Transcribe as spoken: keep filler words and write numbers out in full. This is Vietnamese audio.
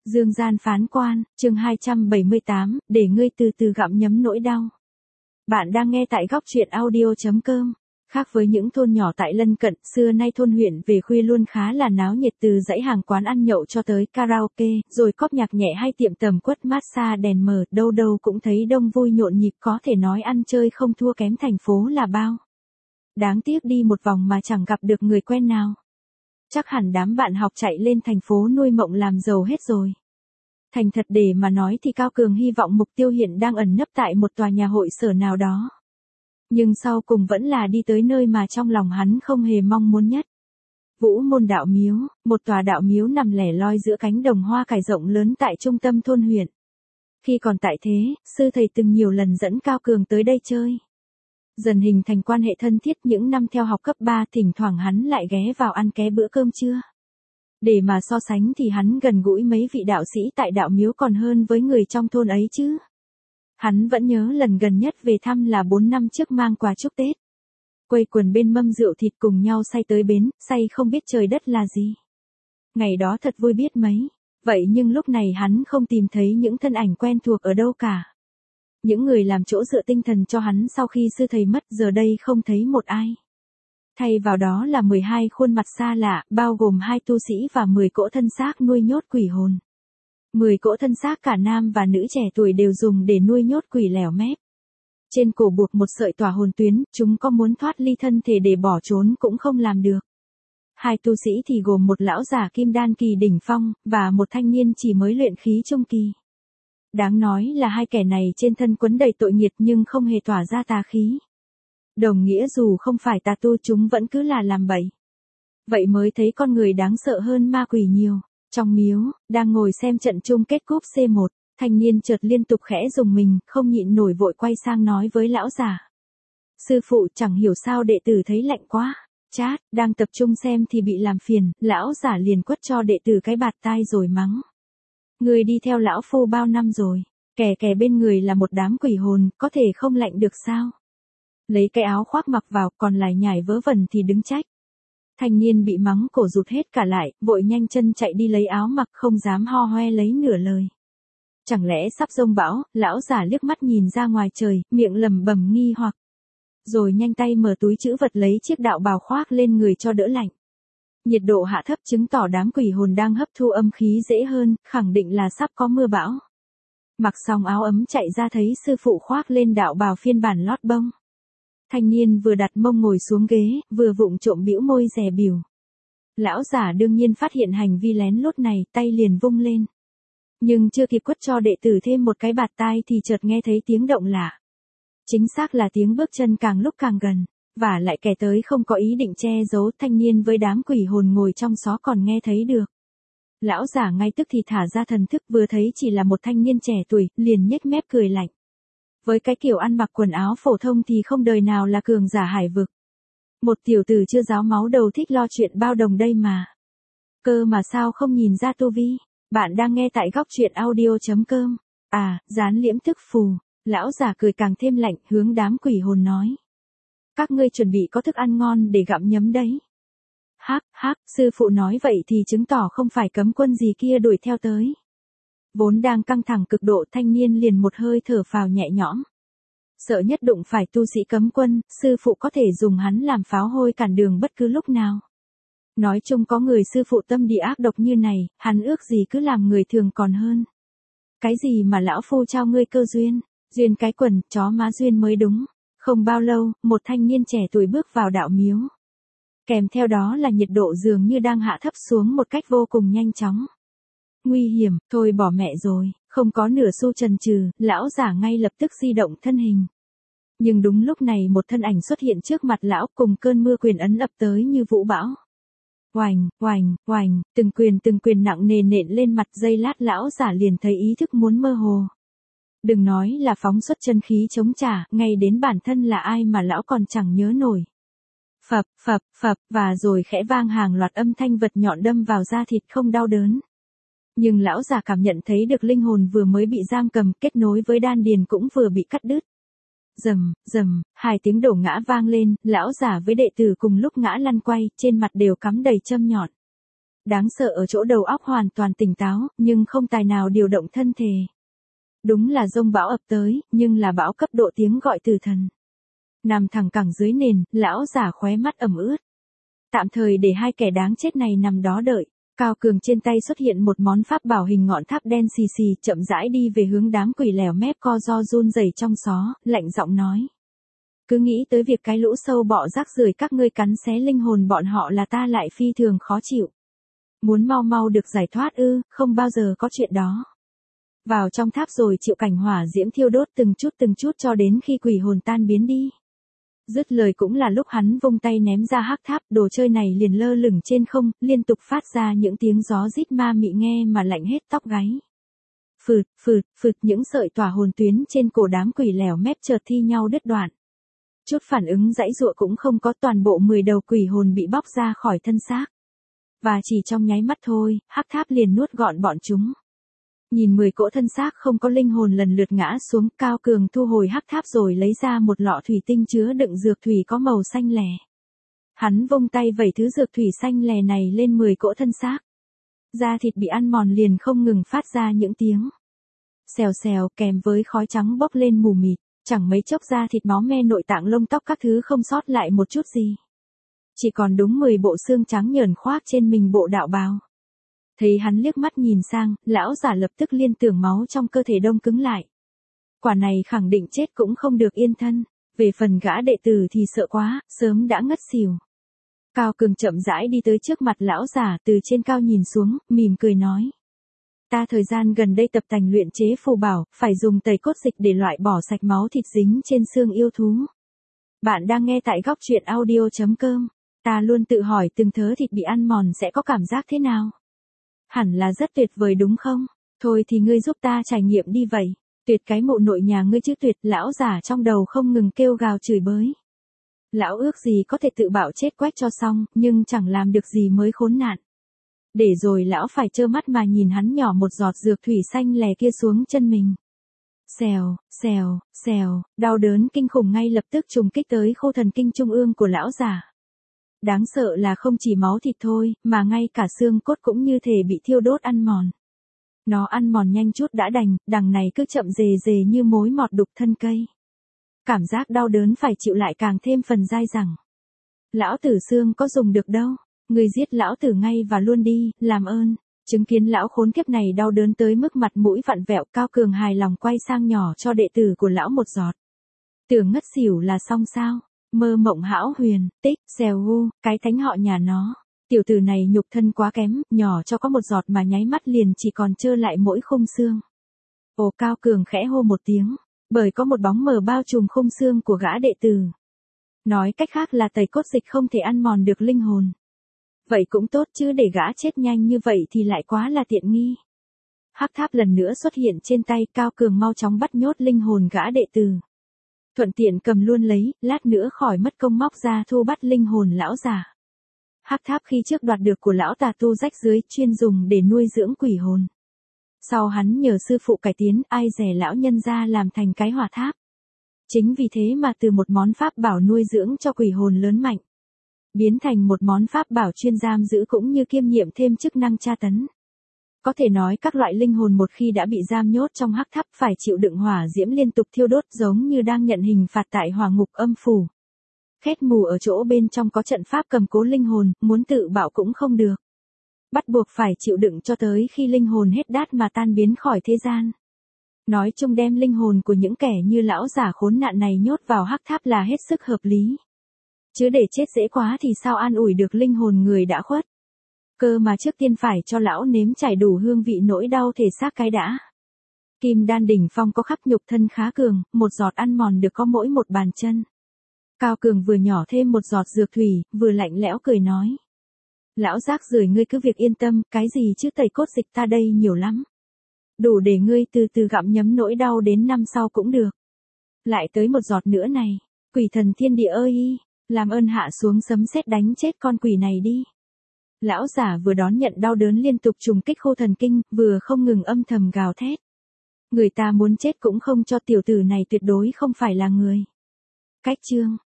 Dương gian phán quan, chương hai trăm bảy mươi tám, để ngươi từ từ gặm nhấm nỗi đau. Bạn đang nghe tại góc truyện audio chấm com. Khác với những thôn nhỏ tại lân cận, xưa nay thôn huyện về khuya luôn khá là náo nhiệt, từ dãy hàng quán ăn nhậu cho tới karaoke, rồi cóp nhạc nhẹ hay tiệm tầm quất massage đèn mờ, đâu đâu cũng thấy đông vui nhộn nhịp, có thể nói ăn chơi không thua kém thành phố là bao. Đáng tiếc đi một vòng mà chẳng gặp được người quen nào. Chắc hẳn đám bạn học chạy lên thành phố nuôi mộng làm giàu hết rồi. Thành thật để mà nói thì Cao Cường hy vọng mục tiêu hiện đang ẩn nấp tại một tòa nhà hội sở nào đó. Nhưng sau cùng vẫn là đi tới nơi mà trong lòng hắn không hề mong muốn nhất. Vũ Môn Đạo Miếu, một tòa đạo miếu nằm lẻ loi giữa cánh đồng hoa cải rộng lớn tại trung tâm thôn huyện. Khi còn tại thế, sư thầy từng nhiều lần dẫn Cao Cường tới đây chơi. Dần hình thành quan hệ thân thiết, những năm theo học cấp ba thỉnh thoảng hắn lại ghé vào ăn ké bữa cơm trưa. Để mà so sánh thì hắn gần gũi mấy vị đạo sĩ tại đạo miếu còn hơn với người trong thôn ấy chứ. Hắn vẫn nhớ lần gần nhất về thăm là bốn năm trước mang quà chúc Tết. Quây quần bên mâm rượu thịt cùng nhau say tới bến, say không biết trời đất là gì. Ngày đó thật vui biết mấy, vậy nhưng lúc này hắn không tìm thấy những thân ảnh quen thuộc ở đâu cả. Những người làm chỗ dựa tinh thần cho hắn sau khi sư thầy mất giờ đây không thấy một ai. Thay vào đó là mười hai khuôn mặt xa lạ, bao gồm hai tu sĩ và mười cỗ thân xác nuôi nhốt quỷ hồn. mười cỗ thân xác cả nam và nữ trẻ tuổi đều dùng để nuôi nhốt quỷ lẻo mép. Trên cổ buộc một sợi tỏa hồn tuyến, chúng có muốn thoát ly thân thể để bỏ trốn cũng không làm được. Hai tu sĩ thì gồm một lão giả kim đan kỳ đỉnh phong, và một thanh niên chỉ mới luyện khí trung kỳ. Đáng nói là hai kẻ này trên thân quấn đầy tội nghiệp nhưng không hề tỏa ra tà khí. Đồng nghĩa dù không phải tà tu chúng vẫn cứ là làm bậy. Vậy mới thấy con người đáng sợ hơn ma quỷ nhiều. Trong miếu, đang ngồi xem trận chung kết cúp C một, thanh niên chợt liên tục khẽ rùng mình, không nhịn nổi vội quay sang nói với lão giả. Sư phụ, chẳng hiểu sao đệ tử thấy lạnh quá. Chát, đang tập trung xem thì bị làm phiền, lão giả liền quất cho đệ tử cái bạt tai rồi mắng. Người đi theo lão phu bao năm rồi, kẻ kẻ bên người là một đám quỷ hồn, có thể không lạnh được sao? Lấy cái áo khoác mặc vào, còn lại nhảy vớ vẩn thì đứng trách. Thanh niên bị mắng cổ rụt hết cả lại, vội nhanh chân chạy đi lấy áo mặc, không dám ho hoe lấy nửa lời. Chẳng lẽ sắp giông bão? Lão giả liếc mắt nhìn ra ngoài trời, miệng lẩm bẩm nghi hoặc. Rồi nhanh tay mở túi trữ vật lấy chiếc đạo bào khoác lên người cho đỡ lạnh. Nhiệt độ hạ thấp chứng tỏ đám quỷ hồn đang hấp thu âm khí dễ hơn, khẳng định là sắp có mưa bão. Mặc xong áo ấm chạy ra thấy sư phụ khoác lên đạo bào phiên bản lót bông. Thanh niên vừa đặt mông ngồi xuống ghế, vừa vụng trộm bĩu môi dè bỉu. Lão giả đương nhiên phát hiện hành vi lén lút này, tay liền vung lên. Nhưng chưa kịp quất cho đệ tử thêm một cái bạt tai thì chợt nghe thấy tiếng động lạ. Chính xác là tiếng bước chân càng lúc càng gần, và lại kẻ tới không có ý định che giấu, thanh niên với đám quỷ hồn ngồi trong xó còn nghe thấy được. Lão giả ngay tức thì thả ra thần thức, vừa thấy chỉ là một thanh niên trẻ tuổi, liền nhếch mép cười lạnh. Với cái kiểu ăn mặc quần áo phổ thông thì không đời nào là cường giả hải vực. Một tiểu tử chưa ráo máu đầu thích lo chuyện bao đồng đây mà. Cơ mà sao không nhìn ra tu vi? Bạn đang nghe tại góc truyện audio chấm com. À, gián liễm thức phù. Lão giả cười càng thêm lạnh, hướng đám quỷ hồn nói. Các ngươi chuẩn bị có thức ăn ngon để gặm nhấm đấy. Hắc, hắc, sư phụ nói vậy thì chứng tỏ không phải cấm quân gì kia đuổi theo tới. Vốn đang căng thẳng cực độ, thanh niên liền một hơi thở phào nhẹ nhõm. Sợ nhất đụng phải tu sĩ cấm quân, sư phụ có thể dùng hắn làm pháo hôi cản đường bất cứ lúc nào. Nói chung có người sư phụ tâm địa ác độc như này, hắn ước gì cứ làm người thường còn hơn. Cái gì mà lão phu trao ngươi cơ duyên, duyên cái quần, chó má duyên mới đúng. Không bao lâu, một thanh niên trẻ tuổi bước vào đạo miếu. Kèm theo đó là nhiệt độ dường như đang hạ thấp xuống một cách vô cùng nhanh chóng. Nguy hiểm, thôi bỏ mẹ rồi, không có nửa xu chần chừ, lão giả ngay lập tức di động thân hình. Nhưng đúng lúc này một thân ảnh xuất hiện trước mặt lão cùng cơn mưa quyền ấn ập tới như vũ bão. Oành, oành, oành, từng quyền từng quyền nặng nề nện lên mặt, giây lát lão giả liền thấy ý thức muốn mơ hồ. Đừng nói là phóng xuất chân khí chống trả, ngay đến bản thân là ai mà lão còn chẳng nhớ nổi. Phập, phập, phập, và rồi khẽ vang hàng loạt âm thanh vật nhọn đâm vào da thịt không đau đớn. Nhưng lão già cảm nhận thấy được linh hồn vừa mới bị giam cầm, kết nối với đan điền cũng vừa bị cắt đứt. Rầm, rầm, hai tiếng đổ ngã vang lên, lão già với đệ tử cùng lúc ngã lăn quay, trên mặt đều cắm đầy châm nhọn. Đáng sợ ở chỗ đầu óc hoàn toàn tỉnh táo, nhưng không tài nào điều động thân thể. Đúng là dông bão ập tới, nhưng là bão cấp độ tiếng gọi từ thần. Nằm thẳng cẳng dưới nền, lão giả khóe mắt ẩm ướt. Tạm thời để hai kẻ đáng chết này nằm đó đợi. Cao Cường trên tay xuất hiện một món pháp bảo hình ngọn tháp đen xì xì, chậm rãi đi về hướng đám quỷ lèo mép co ro run rẩy trong xó, lạnh giọng nói. Cứ nghĩ tới việc cái lũ sâu bọ rác rưởi các ngươi cắn xé linh hồn bọn họ là ta lại phi thường khó chịu. Muốn mau mau được giải thoát ư, không bao giờ có chuyện đó. Vào trong tháp rồi chịu cảnh hỏa diễm thiêu đốt từng chút từng chút cho đến khi quỷ hồn tan biến đi. Dứt lời cũng là lúc hắn vung tay ném ra hắc tháp, đồ chơi này liền lơ lửng trên không, liên tục phát ra những tiếng gió rít ma mị nghe mà lạnh hết tóc gáy. Phượt, phượt, phượt, những sợi tỏa hồn tuyến trên cổ đám quỷ lèo mép chợt thi nhau đứt đoạn. Chút phản ứng giãy giụa cũng không có, toàn bộ mười đầu quỷ hồn bị bóc ra khỏi thân xác. Và chỉ trong nháy mắt thôi, hắc tháp liền nuốt gọn bọn chúng. Nhìn mười cỗ thân xác không có linh hồn lần lượt ngã xuống, Cao Cường thu hồi hắc tháp rồi lấy ra một lọ thủy tinh chứa đựng dược thủy có màu xanh lè. Hắn vung tay vẩy thứ dược thủy xanh lè này lên mười cỗ thân xác. Da thịt bị ăn mòn liền không ngừng phát ra những tiếng xèo xèo, kèm với khói trắng bốc lên mù mịt, chẳng mấy chốc da thịt máu me nội tạng lông tóc các thứ không sót lại một chút gì. Chỉ còn đúng mười bộ xương trắng nhờn khoác trên mình bộ đạo bào. Thấy hắn liếc mắt nhìn sang, lão giả lập tức liên tưởng máu trong cơ thể đông cứng lại. Quả này khẳng định chết cũng không được yên thân, về phần gã đệ tử thì sợ quá, sớm đã ngất xỉu. Cao Cường chậm rãi đi tới trước mặt lão giả, từ trên cao nhìn xuống, mỉm cười nói. Ta thời gian gần đây tập tành luyện chế phù bảo, phải dùng tẩy cốt dịch để loại bỏ sạch máu thịt dính trên xương yêu thú. Bạn đang nghe tại góc truyện audio chấm com. Ta luôn tự hỏi từng thớ thịt bị ăn mòn sẽ có cảm giác thế nào? Hẳn là rất tuyệt vời đúng không? Thôi thì ngươi giúp ta trải nghiệm đi vậy. Tuyệt cái mụ nội nhà ngươi chứ tuyệt, lão giả trong đầu không ngừng kêu gào chửi bới. Lão ước gì có thể tự bạo chết quách cho xong, nhưng chẳng làm được gì mới khốn nạn. Để rồi lão phải trơ mắt mà nhìn hắn nhỏ một giọt dược thủy xanh lè kia xuống chân mình. Xèo, xèo, xèo, đau đớn kinh khủng ngay lập tức trùng kích tới khô thần kinh trung ương của lão giả. Đáng sợ là không chỉ máu thịt thôi, mà ngay cả xương cốt cũng như thể bị thiêu đốt ăn mòn. Nó ăn mòn nhanh chút đã đành, đằng này cứ chậm rề rề như mối mọt đục thân cây. Cảm giác đau đớn phải chịu lại càng thêm phần dai dẳng. Lão tử xương có dùng được đâu, người giết lão tử ngay và luôn đi, làm ơn. Chứng kiến lão khốn kiếp này đau đớn tới mức mặt mũi vặn vẹo, Cao Cường hài lòng quay sang nhỏ cho đệ tử của lão một giọt. Tưởng ngất xỉu là xong sao? Mơ mộng hão huyền, tích, xèo gu, cái thánh họ nhà nó. Tiểu tử này nhục thân quá kém, nhỏ cho có một giọt mà nháy mắt liền chỉ còn trơ lại mỗi khung xương. Ồ, Cao Cường khẽ hô một tiếng, bởi có một bóng mờ bao trùm khung xương của gã đệ tử. Nói cách khác là tẩy cốt dịch không thể ăn mòn được linh hồn. Vậy cũng tốt chứ, để gã chết nhanh như vậy thì lại quá là tiện nghi. Hắc tháp lần nữa xuất hiện trên tay, Cao Cường mau chóng bắt nhốt linh hồn gã đệ tử. Thuận tiện cầm luôn lấy, lát nữa khỏi mất công móc ra thu bắt linh hồn lão già. Hắc tháp khi trước đoạt được của lão tà tu rách dưới, chuyên dùng để nuôi dưỡng quỷ hồn. Sau hắn nhờ sư phụ cải tiến, ai dè lão nhân ra làm thành cái hỏa tháp. Chính vì thế mà từ một món pháp bảo nuôi dưỡng cho quỷ hồn lớn mạnh, biến thành một món pháp bảo chuyên giam giữ cũng như kiêm nhiệm thêm chức năng tra tấn. Có thể nói các loại linh hồn một khi đã bị giam nhốt trong hắc tháp phải chịu đựng hỏa diễm liên tục thiêu đốt, giống như đang nhận hình phạt tại hỏa ngục âm phủ. Khét mù ở chỗ bên trong có trận pháp cầm cố linh hồn, muốn tự bạo cũng không được. Bắt buộc phải chịu đựng cho tới khi linh hồn hết đát mà tan biến khỏi thế gian. Nói chung đem linh hồn của những kẻ như lão giả khốn nạn này nhốt vào hắc tháp là hết sức hợp lý. Chứ để chết dễ quá thì sao an ủi được linh hồn người đã khuất. Cơ mà trước tiên phải cho lão nếm trải đủ hương vị nỗi đau thể xác cái đã. Kim đan đỉnh phong có khắp nhục thân khá cường, một giọt ăn mòn được có mỗi một bàn chân. Cao Cường vừa nhỏ thêm một giọt dược thủy, vừa lạnh lẽo cười nói. Lão rác rưởi, ngươi cứ việc yên tâm, cái gì chứ tẩy cốt dịch ta đây nhiều lắm. Đủ để ngươi từ từ gặm nhấm nỗi đau đến năm sau cũng được. Lại tới một giọt nữa này, quỷ thần thiên địa ơi, làm ơn hạ xuống sấm sét đánh chết con quỷ này đi. Lão giả vừa đón nhận đau đớn liên tục trùng kích khô thần kinh, vừa không ngừng âm thầm gào thét. Người ta muốn chết cũng không cho, tiểu tử này tuyệt đối không phải là người. Cách chương